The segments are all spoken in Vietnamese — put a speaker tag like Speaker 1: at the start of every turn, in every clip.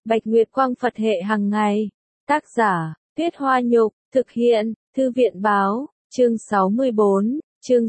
Speaker 1: Bạch Nguyệt Quang Phật hệ hàng ngày. Tác giả, Tuyết Hoa Nhục, thực hiện, Thư viện báo, chương 64,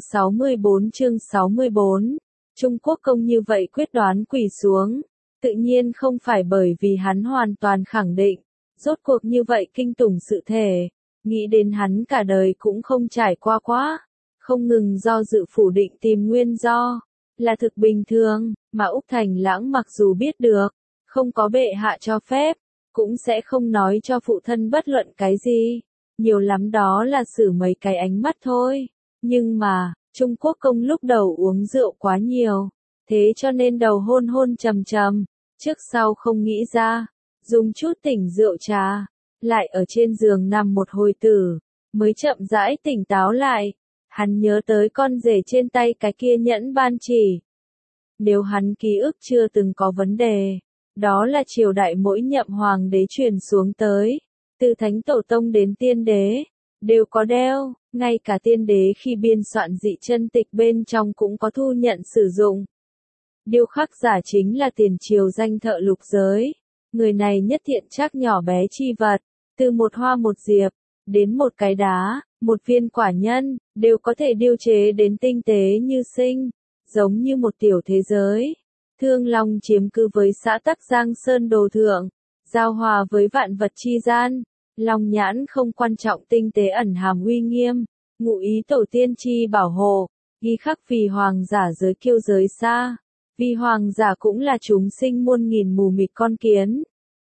Speaker 1: chương 64. Trung Quốc công như vậy quyết đoán quỳ xuống. Tự nhiên không phải bởi vì hắn hoàn toàn khẳng định. Rốt cuộc như vậy kinh tủng sự thể. Nghĩ đến hắn cả đời cũng không trải qua quá. Không ngừng do dự phủ định tìm nguyên do. Là thực bình thường, mà Úc Thành Lãng mặc dù biết được. Không có bệ hạ cho phép. Cũng sẽ không nói cho phụ thân bất luận cái gì. Nhiều lắm đó là xử mấy cái ánh mắt thôi. Nhưng mà, Trung Quốc công lúc đầu uống rượu quá nhiều. Thế cho nên đầu hôn hôn trầm trầm. Trước sau không nghĩ ra. Dùng chút tỉnh rượu trà. Lại ở trên giường nằm một hồi tử. Mới chậm rãi tỉnh táo lại. Hắn nhớ tới con rể trên tay cái kia nhẫn ban chỉ. Nếu hắn ký ức chưa từng có vấn đề. Đó là triều đại mỗi nhậm hoàng đế truyền xuống tới. Từ thánh tổ tông đến tiên đế. Đều có đeo. Ngay cả tiên đế khi biên soạn dị chân tịch bên trong cũng có thu nhận sử dụng. Điêu khắc giả chính là tiền triều danh thợ lục giới. Người này nhất thiện chắc nhỏ bé chi vật. Từ một hoa một diệp. Đến một cái đá. Một viên quả nhân. Đều có thể điêu chế đến tinh tế như sinh. Giống như một tiểu thế giới. Thương Long chiếm cư với xã Tắc Giang Sơn Đồ Thượng. Giao hòa với vạn vật chi gian. Long nhãn không quan trọng tinh tế ẩn hàm uy nghiêm. Ngụ ý tổ tiên chi bảo hộ. Ghi khắc vì hoàng giả giới kiêu giới xa. Vì hoàng giả cũng là chúng sinh muôn nghìn mù mịt con kiến.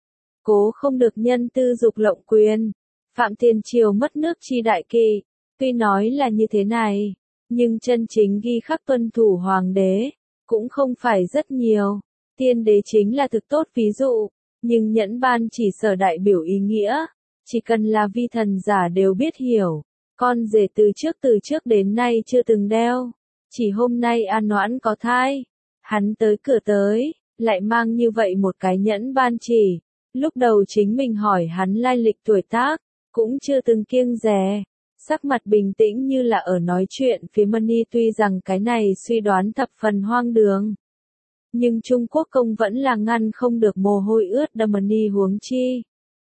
Speaker 1: Cố không được nhân tư dục lộng quyền. Phạm tiền triều mất nước chi đại kỵ. Tuy nói là như thế này. Nhưng chân chính ghi khắc tuân thủ hoàng đế. Cũng không phải rất nhiều. Tiên đế chính là thực tốt ví dụ. Nhưng nhẫn ban chỉ sở đại biểu ý nghĩa. Chỉ cần là vi thần giả đều biết hiểu. Con rể từ trước đến nay chưa từng đeo. Chỉ hôm nay An Noãn có thai. Hắn tới cửa tới. Lại mang như vậy một cái nhẫn ban chỉ. Lúc đầu chính mình hỏi hắn lai lịch tuổi tác. Cũng chưa từng kiêng dè. Sắc mặt bình tĩnh như là ở nói chuyện phía Mani, tuy rằng cái này suy đoán thập phần hoang đường. Nhưng Trung Quốc công vẫn là ngăn không được mồ hôi ướt đầm Mani huống chi.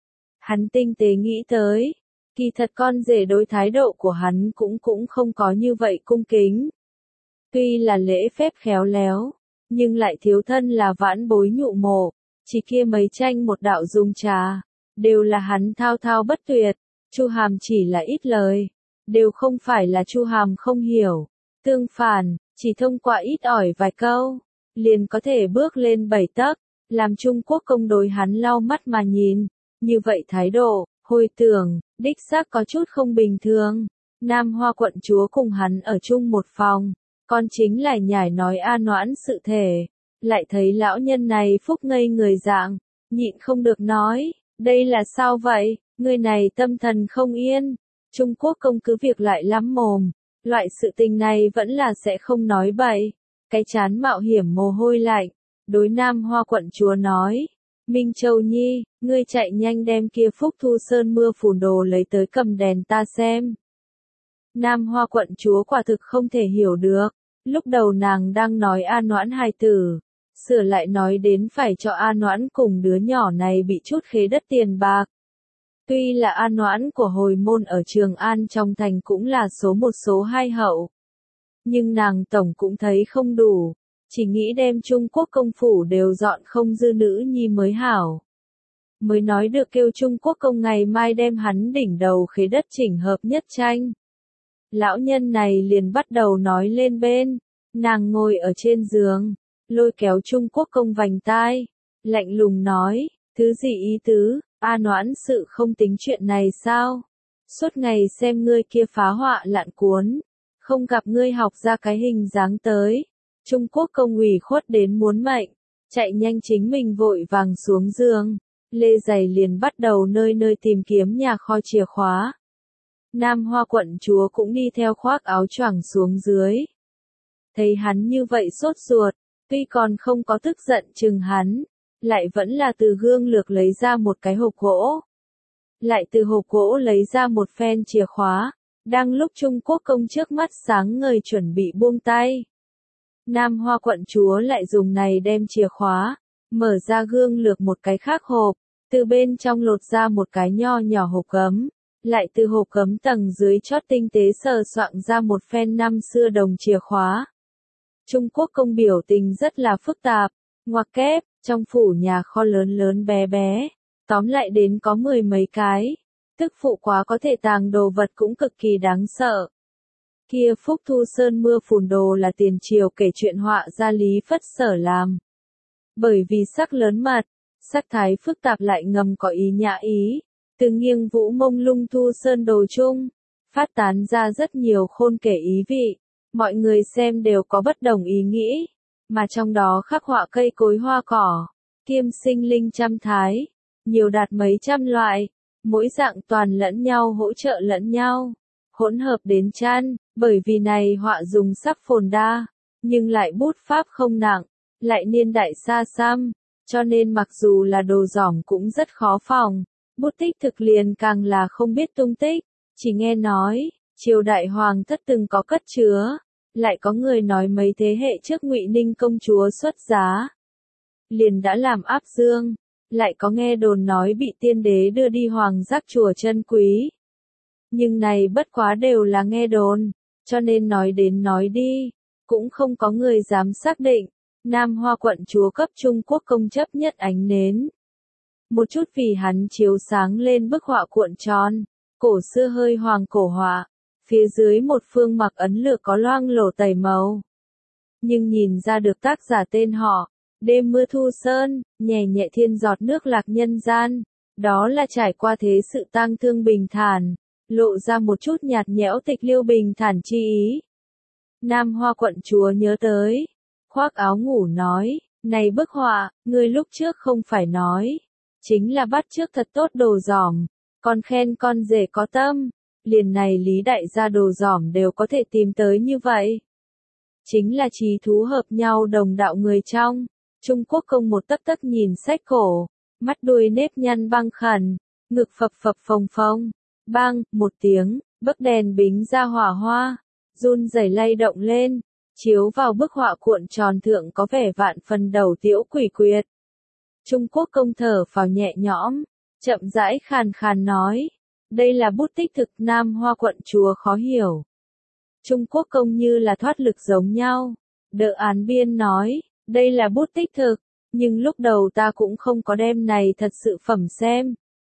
Speaker 1: Hắn tinh tế nghĩ tới. Kỳ thật con rể đối thái độ của hắn cũng không có như vậy cung kính. Tuy là lễ phép khéo léo. Nhưng lại thiếu thân là vãn bối nhụ mộ. Chỉ kia mấy tranh một đạo dung trà. Đều là hắn thao thao bất tuyệt. Chu Hàm chỉ là ít lời, đều không phải là Chu Hàm không hiểu, tương phản, chỉ thông qua ít ỏi vài câu, liền có thể bước lên 7 tấc, làm Trung Quốc công đối hắn lau mắt mà nhìn, như vậy thái độ, hồi tưởng, đích xác có chút không bình thường. Nam Hoa quận chúa cùng hắn ở chung một phòng, con chính lại nhải nói An Noãn sự thể, lại thấy lão nhân này phúc ngây người dạng, nhịn không được nói, đây là sao vậy? Người này tâm thần không yên. Trung Quốc công cứ việc lại lắm mồm. Loại sự tình này vẫn là sẽ không nói bậy. Cái chán mạo hiểm mồ hôi lạnh. Đối Nam Hoa quận chúa nói. Minh Châu Nhi, ngươi chạy nhanh đem kia Phúc Thu Sơn mưa phùn đồ lấy tới cầm đèn ta xem. Nam Hoa quận chúa quả thực không thể hiểu được. Lúc đầu nàng đang nói An Noãn hài tử. Sửa lại nói đến phải cho An Noãn cùng đứa nhỏ này bị chút khế đất tiền bạc. Tuy là An Noãn của hồi môn ở Trường An trong thành cũng là số một số hai hậu. Nhưng nàng tổng cũng thấy không đủ. Chỉ nghĩ đem Trung Quốc công phủ đều dọn không dư nữ nhi mới hảo. Mới nói được kêu Trung Quốc công ngày mai đem hắn đỉnh đầu khế đất chỉnh hợp nhất tranh. Lão nhân này liền bắt đầu nói lên bên. Nàng ngồi ở trên giường. Lôi kéo Trung Quốc công vành tai. Lạnh lùng nói. Thứ gì ý tứ? An Noãn sự không tính chuyện này sao? Suốt ngày xem ngươi kia phá họa lạn cuốn. Không gặp ngươi học ra cái hình dáng tới. Trung Quốc công ủy khuất đến muốn mệnh. Chạy nhanh chính mình vội vàng xuống giường. Lê giày liền bắt đầu nơi nơi tìm kiếm nhà kho chìa khóa. Nam Hoa quận chúa cũng đi theo khoác áo choàng xuống dưới. Thấy hắn như vậy sốt ruột. Tuy còn không có tức giận chừng hắn. Lại vẫn là từ gương lược lấy ra một cái hộp gỗ. Lại từ hộp gỗ lấy ra một phen chìa khóa. Đang lúc Trung Quốc công trước mắt sáng ngời chuẩn bị buông tay. Nam Hoa quận chúa lại dùng này đem chìa khóa. mở ra gương lược một cái khác hộp, từ bên trong lột ra một cái nho nhỏ hộp gấm, lại từ hộp gấm tầng dưới chót tinh tế sờ soạn ra một phen năm xưa đồng chìa khóa. Trung Quốc công biểu tình rất là phức tạp, ngoặc kép, trong phủ nhà kho lớn lớn bé bé, tóm lại đến có 10 mấy cái, tức phụ quá có thể tàng đồ vật cũng cực kỳ đáng sợ. Kia Phúc Thu Sơn mưa phùn đồ là tiền triều kể chuyện họa ra Lý Phất Sở làm. Bởi vì sắc lớn mật, sắc thái phức tạp lại ngầm có ý nhã ý, từ nghiêng vũ mông lung Thu Sơn đồ chung, phát tán ra rất nhiều khôn kể ý vị, mọi người xem đều có bất đồng ý nghĩ, mà trong đó khắc họa cây cối hoa cỏ, kiêm sinh linh trăm thái, nhiều đạt mấy trăm loại, mỗi dạng toàn lẫn nhau hỗ trợ lẫn nhau, hỗn hợp đến chăn, bởi vì này họa dùng sắc phồn đa, nhưng lại bút pháp không nặng, lại niên đại xa xăm, cho nên mặc dù là đồ dỏng cũng rất khó phòng, bút tích thực liền càng là không biết tung tích, chỉ nghe nói, triều đại hoàng thất từng có cất chứa, lại có người nói mấy thế hệ trước Ngụy Ninh công chúa xuất giá, liền đã làm áp dương, lại có nghe đồn nói bị tiên đế đưa đi hoàng giác chùa chân quý. Nhưng này bất quá đều là nghe đồn, cho nên nói đến nói đi, cũng không có người dám xác định. Nam Hoa quận chúa cấp Trung Quốc công chấp nhất ánh nến. Một chút vì hắn chiếu sáng lên bức họa cuộn tròn, cổ xưa hơi hoàng cổ họa, phía dưới một phương mặc ấn lược có loang lổ tẩy màu. Nhưng nhìn ra được tác giả tên họ, đêm mưa Thu Sơn, nhẹ nhẹ thiên giọt nước lạc nhân gian, đó là trải qua thế sự tang thương bình thản, lộ ra một chút nhạt nhẽo tịch liêu bình thản chi ý. Nam Hoa quận chúa nhớ tới, khoác áo ngủ nói, này bức họa, ngươi lúc trước không phải nói, chính là bắt chước thật tốt đồ dỏm, còn khen con rể có tâm, liền này lý đại gia đồ dỏm đều có thể tìm tới như vậy. Chính là trí thú hợp nhau đồng đạo người trong, Trung Quốc công một tấc tấc nhìn sách cổ, mắt đuôi nếp nhăn băng khẩn, ngực phập phập phồng phồng, bang, một tiếng, bức đèn bính ra hỏa hoa, run rẩy lay động lên, chiếu vào bức họa cuộn tròn thượng có vẻ vạn phần đầu tiễu quỷ quyệt. Trung Quốc công thở phào nhẹ nhõm, chậm rãi khàn khàn nói, đây là bút tích thực. Nam Hoa quận chúa khó hiểu. Trung Quốc công như là thoát lực giống nhau, đỡ án biên nói, đây là bút tích thực, nhưng lúc đầu ta cũng không có đem này thật sự phẩm xem.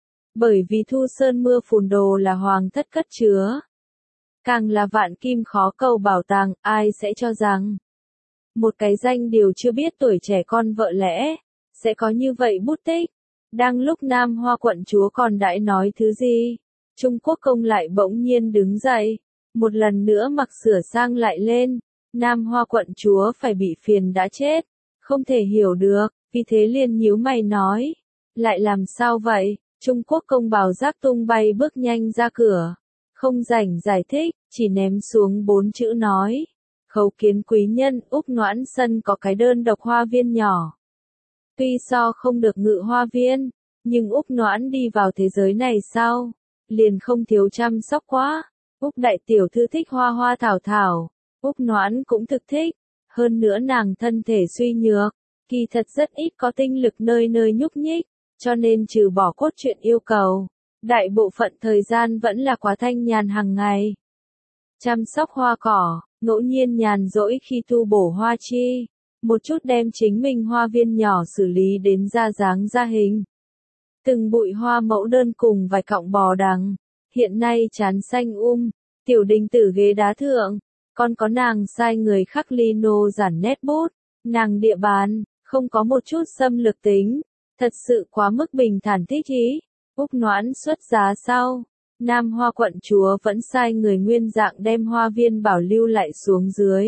Speaker 1: Bởi vì Thu Sơn mưa phùn đồ là hoàng thất cất chứa. Càng là vạn kim khó cầu bảo tàng, ai sẽ cho rằng một cái danh điều chưa biết tuổi trẻ con vợ lẽ, sẽ có như vậy bút tích. Đang lúc Nam Hoa quận chúa còn đãi nói thứ gì, Trung Quốc công lại bỗng nhiên đứng dậy, một lần nữa mặc sửa sang lại lên, Nam Hoa quận chúa phải bị phiền đã chết, không thể hiểu được, vì thế liền nhíu mày nói, lại làm sao vậy, Trung Quốc công bào giác tung bay bước nhanh ra cửa, không rảnh giải thích, chỉ ném xuống 4 chữ nói, khấu kiến quý nhân. Úc Noãn Sân có cái đơn độc hoa viên nhỏ. Tuy so không được ngự hoa viên, nhưng Úc Noãn đi vào thế giới này sau, liền không thiếu chăm sóc quá. Úc đại tiểu thư thích hoa hoa thảo thảo, Úc Noãn cũng thực thích, hơn nữa nàng thân thể suy nhược, kỳ thật rất ít có tinh lực nơi nơi nhúc nhích, cho nên trừ bỏ cốt truyện yêu cầu, đại bộ phận thời gian vẫn là quá thanh nhàn hàng ngày. Chăm sóc hoa cỏ, ngẫu nhiên nhàn rỗi khi tu bổ hoa chi, một chút đem chính mình hoa viên nhỏ xử lý đến ra dáng ra hình. Từng bụi hoa mẫu đơn cùng vài cọng bò đằng, hiện nay chán xanh tiểu đình tử ghế đá thượng, còn có nàng sai người khắc lino giản nét bút, nàng địa bàn, không có một chút xâm lược tính, thật sự quá mức bình thản thích ý. Úc Noãn xuất giá sau, Nam Hoa quận chúa vẫn sai người nguyên dạng đem hoa viên bảo lưu lại xuống dưới.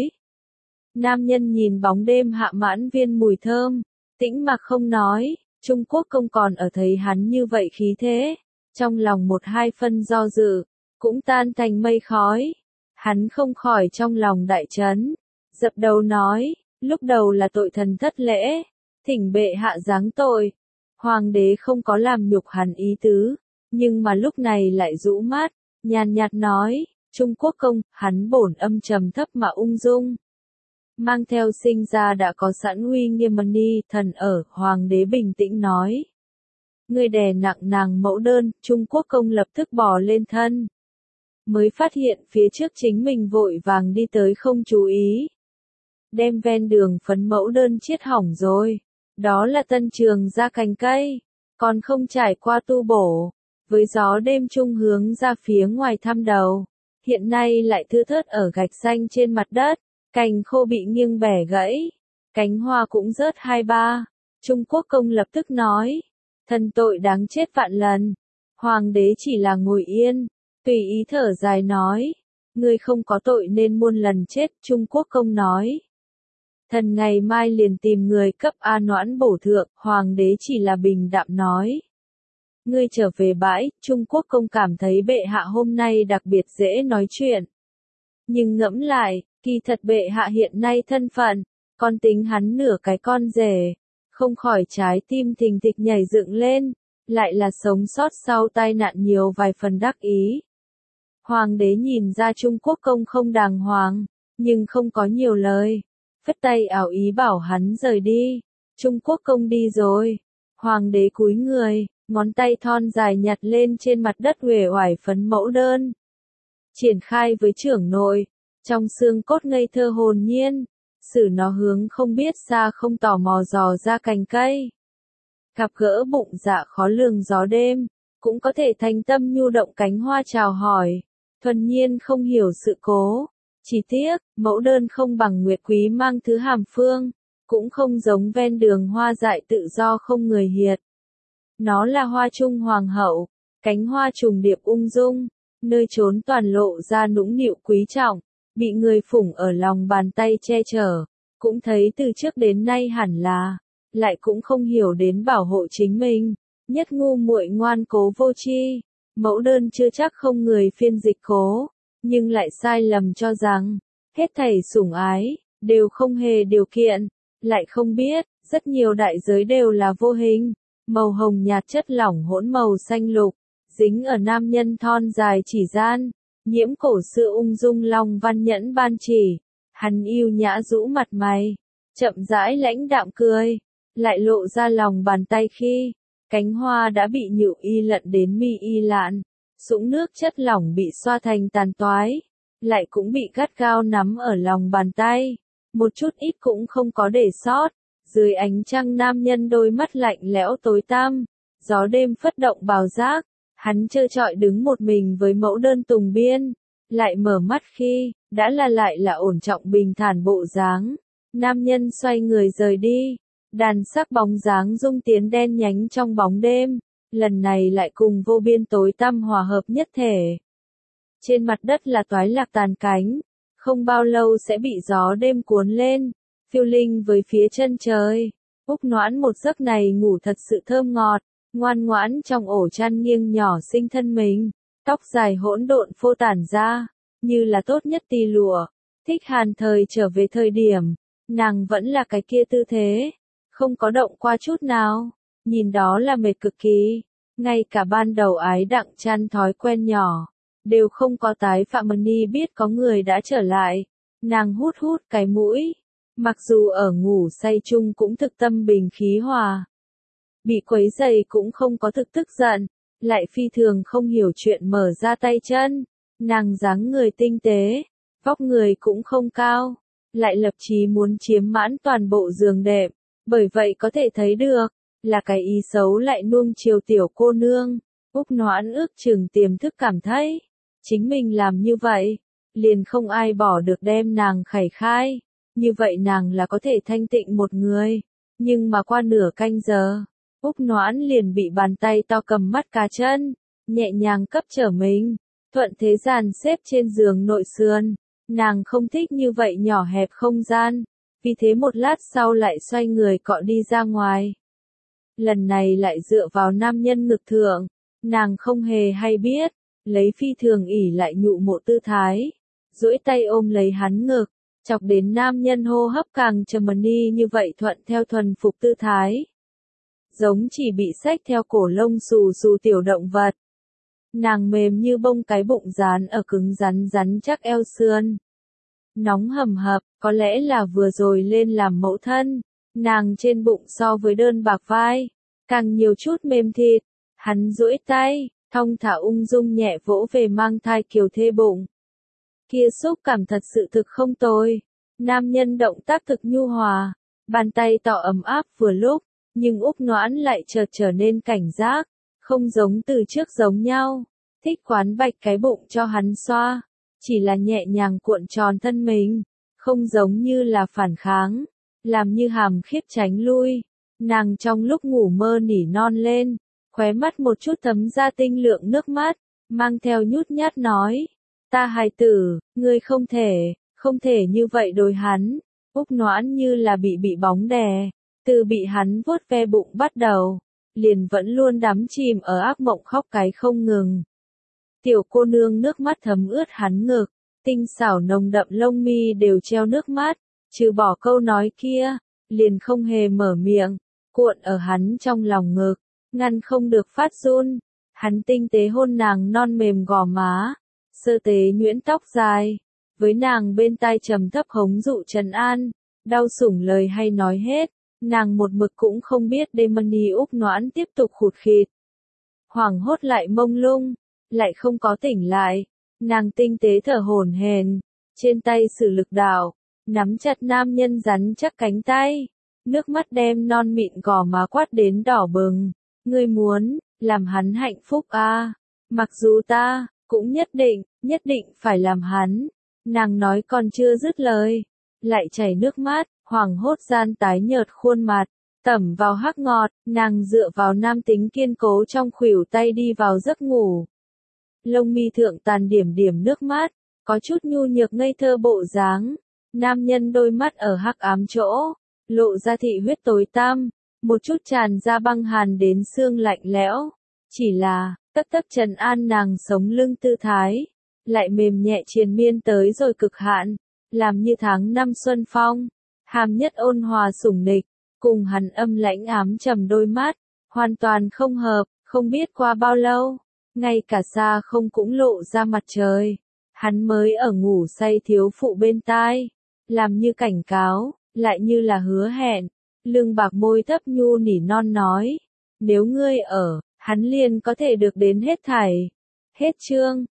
Speaker 1: Nam nhân nhìn bóng đêm hạ mãn viên mùi thơm, tĩnh mặc không nói, Trung Quốc công còn ở thấy hắn như vậy khí thế, trong lòng một hai phân do dự, cũng tan thành mây khói. Hắn không khỏi trong lòng đại chấn, dập đầu nói, lúc đầu là tội thần thất lễ, thỉnh bệ hạ giáng tội. Hoàng đế không có làm nhục hắn ý tứ, nhưng mà lúc này lại rũ mắt, nhàn nhạt nói, Trung Quốc công, hắn bổn âm trầm thấp mà ung dung. mang theo sinh ra đã có sẵn uy nghiêm ni thần ở, hoàng đế bình tĩnh nói. Người đè nặng nàng mẫu đơn, Trung Quốc công lập tức bò lên thân. Mới phát hiện phía trước chính mình vội vàng đi tới không chú ý. Đem ven đường phấn mẫu đơn chiết hỏng rồi. Đó là tân trường ra cành cây, còn không trải qua tu bổ. Với gió đêm trung hướng ra phía ngoài thăm đầu. Hiện nay lại thưa thớt ở gạch xanh trên mặt đất, cành khô bị nghiêng bẻ gãy. Cánh hoa cũng rớt 2-3. Trung Quốc công lập tức nói. Thần tội đáng chết vạn lần. Hoàng đế chỉ là ngồi yên, tùy ý thở dài nói. Ngươi không có tội nên muôn lần chết, Trung Quốc công nói. Thần ngày mai liền tìm người cấp A Noãn bổ thượng, hoàng đế chỉ là bình đạm nói. Ngươi trở về bãi, Trung Quốc công cảm thấy bệ hạ hôm nay đặc biệt dễ nói chuyện. Nhưng ngẫm lại, kỳ thật bệ hạ hiện nay thân phận, con tính hắn nửa cái con rể, không khỏi trái tim thình thịch nhảy dựng lên, lại là sống sót sau tai nạn nhiều vài phần đắc ý. Hoàng đế nhìn ra Trung Quốc công không đàng hoàng, nhưng không có nhiều lời. Phất tay ảo ý bảo hắn rời đi. Trung Quốc công đi rồi. Hoàng đế cúi người, ngón tay thon dài nhặt lên trên mặt đất uể oải phấn mẫu đơn. Triển khai với trưởng nội, trong xương cốt ngây thơ hồn nhiên, xử nó hướng không biết xa không tò mò dò ra cành cây. Gặp gỡ bụng dạ khó lường gió đêm, cũng có thể thành tâm nhu động cánh hoa chào hỏi, thuần nhiên không hiểu sự cố. Chỉ tiếc, mẫu đơn không bằng nguyệt quý mang thứ hàm phương, cũng không giống ven đường hoa dại tự do không người hiệt. Nó là hoa trung hoàng hậu, cánh hoa trùng điệp ung dung, nơi trốn toàn lộ ra nũng nịu quý trọng, bị người phủng ở lòng bàn tay che chở, cũng thấy từ trước đến nay hẳn là, lại cũng không hiểu đến bảo hộ chính mình, nhất ngu muội ngoan cố vô tri, mẫu đơn chưa chắc không người phiên dịch cố. Nhưng lại sai lầm cho rằng, hết thảy sủng ái, đều không hề điều kiện, lại không biết, rất nhiều đại giới đều là vô hình, màu hồng nhạt chất lỏng hỗn màu xanh lục, dính ở nam nhân thon dài chỉ gian, nhiễm cổ xưa ung dung long văn nhẫn ban chỉ, hắn yêu nhã rũ mặt mày, chậm rãi lãnh đạm cười, lại lộ ra lòng bàn tay khi, cánh hoa đã bị nhự y lận đến mi y lạn. Sũng nước chất lỏng bị xoa thành tàn toái, lại cũng bị gắt gao nắm ở lòng bàn tay, một chút ít cũng không có để sót. Dưới ánh trăng nam nhân đôi mắt lạnh lẽo tối tăm, gió đêm phất động bào giác, hắn trơ trọi đứng một mình với mẫu đơn tùng biên, lại mở mắt khi, đã là lại là ổn trọng bình thản bộ dáng. Nam nhân xoay người rời đi, đàn sắc bóng dáng rung tiến đen nhánh trong bóng đêm. Lần này lại cùng vô biên tối tăm hòa hợp nhất thể. Trên mặt đất là toái lạc tàn cánh, không bao lâu sẽ bị gió đêm cuốn lên, phiêu linh với phía chân trời. Úc Noãn một giấc này ngủ thật sự thơm ngọt, ngoan ngoãn trong ổ chăn nghiêng nhỏ xinh thân mình, tóc dài hỗn độn phô tản ra, như là tốt nhất tì lụa. Thích Hàn thời trở về thời điểm, nàng vẫn là cái kia tư thế, không có động qua chút nào. Nhìn đó là mệt cực kỳ, ngay cả ban đầu ái đặng chăn thói quen nhỏ, đều không có tái phạm ni biết có người đã trở lại, nàng hút hút cái mũi, mặc dù ở ngủ say chung cũng thực tâm bình khí hòa. Bị quấy giày cũng không có thực tức giận, lại phi thường không hiểu chuyện mở ra tay chân, nàng dáng người tinh tế, vóc người cũng không cao, lại lập chí muốn chiếm mãn toàn bộ giường đệm, bởi vậy có thể thấy được. Là cái ý xấu lại nuông chiều tiểu cô nương. Úc Noãn ước chừng tiềm thức cảm thấy, chính mình làm như vậy, liền không ai bỏ được đem nàng khẩy khai, như vậy nàng là có thể thanh tịnh một người. Nhưng mà qua nửa canh giờ, Úc Noãn liền bị bàn tay to cầm mắt cá chân, nhẹ nhàng cấp trở mình, thuận thế dàn xếp trên giường nội sườn. Nàng không thích như vậy nhỏ hẹp không gian, vì thế một lát sau lại xoay người cọ đi ra ngoài. Lần này lại dựa vào nam nhân ngực thượng, nàng không hề hay biết, lấy phi thường ỉ lại nhụ mộ tư thái, duỗi tay ôm lấy hắn ngực, chọc đến nam nhân hô hấp càng trầm ni như vậy thuận theo thuần phục tư thái. Giống chỉ bị xách theo cổ lông xù xù tiểu động vật. Nàng mềm như bông cái bụng dán ở cứng rắn rắn chắc eo sườn. nóng hầm hập, có lẽ là vừa rồi lên làm mẫu thân, nàng trên bụng so với đơn bạc vai, càng nhiều chút mềm thịt, hắn duỗi tay, thong thả ung dung nhẹ vỗ về mang thai kiều thê bụng. Kia xúc cảm thật sự thực không tồi, nam nhân động tác thực nhu hòa, bàn tay tỏ ấm áp vừa lúc, nhưng Úc Noãn lại chợt trở nên cảnh giác, không giống từ trước giống nhau, thích quán bạch cái bụng cho hắn xoa, chỉ là nhẹ nhàng cuộn tròn thân mình, không giống như là phản kháng, làm như hàm khiếp tránh lui. Nàng trong lúc ngủ mơ nỉ non lên, khóe mắt một chút thấm ra tinh lượng nước mắt, mang theo nhút nhát nói, ta hài tử, ngươi không thể như vậy đối hắn. Úc Noãn như là bị bóng đè, từ bị hắn vuốt ve bụng bắt đầu, liền vẫn luôn đắm chìm ở ác mộng khóc cái không ngừng. Tiểu cô nương nước mắt thấm ướt hắn ngực, tinh xảo nồng đậm lông mi đều treo nước mắt, trừ bỏ câu nói kia, liền không hề mở miệng, cuộn ở hắn trong lòng ngực, ngăn không được phát run. Hắn tinh tế hôn nàng non mềm gò má, sơ tế nhuyễn tóc dài, với nàng bên tai trầm thấp hống dụ trấn an, đau sủng lời hay nói hết, nàng một mực cũng không biết Demony Úc Noãn tiếp tục khụt khịt. Hoảng hốt lại mông lung, lại không có tỉnh lại, nàng tinh tế thở hổn hển, trên tay sử lực đạo, nắm chặt nam nhân rắn chắc cánh tay, nước mắt đem non mịn gò má quát đến đỏ bừng, ngươi muốn, làm hắn hạnh phúc à, mặc dù ta, cũng nhất định phải làm hắn, nàng nói còn chưa dứt lời, lại chảy nước mắt, hoảng hốt gian tái nhợt khuôn mặt, tẩm vào hắc ngọt, nàng dựa vào nam tính kiên cố trong khuỷu tay đi vào giấc ngủ. Lông mi thượng tàn điểm điểm nước mắt, có chút nhu nhược ngây thơ bộ dáng, nam nhân đôi mắt ở hắc ám chỗ, lộ ra thị huyết tối tăm, một chút tràn ra băng hàn đến xương lạnh lẽo, chỉ là, tất trấn an nàng sống lưng tư thái, lại mềm nhẹ triền miên tới rồi cực hạn, làm như tháng năm xuân phong, hàm nhất ôn hòa sủng nịch, cùng hắn âm lãnh ám trầm đôi mắt, hoàn toàn không hợp, không biết qua bao lâu, ngay cả xa không cũng lộ ra mặt trời, hắn mới ở ngủ say thiếu phụ bên tai, làm như cảnh cáo, lại như là hứa hẹn, lưng bạc môi thấp nhu nỉ non nói, nếu ngươi ở, hắn liền có thể được đến hết thảy. Hết chương.